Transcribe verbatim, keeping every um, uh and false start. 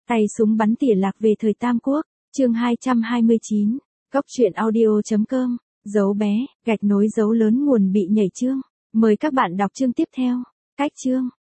Tay súng bắn tỉa lạc về thời Tam Quốc, chương hai trăm hai mươi chín, Cốc truyện audio.com, dấu bé, gạch nối dấu lớn nguồn bị nhảy chương. Mời các bạn đọc chương tiếp theo. Cách chương,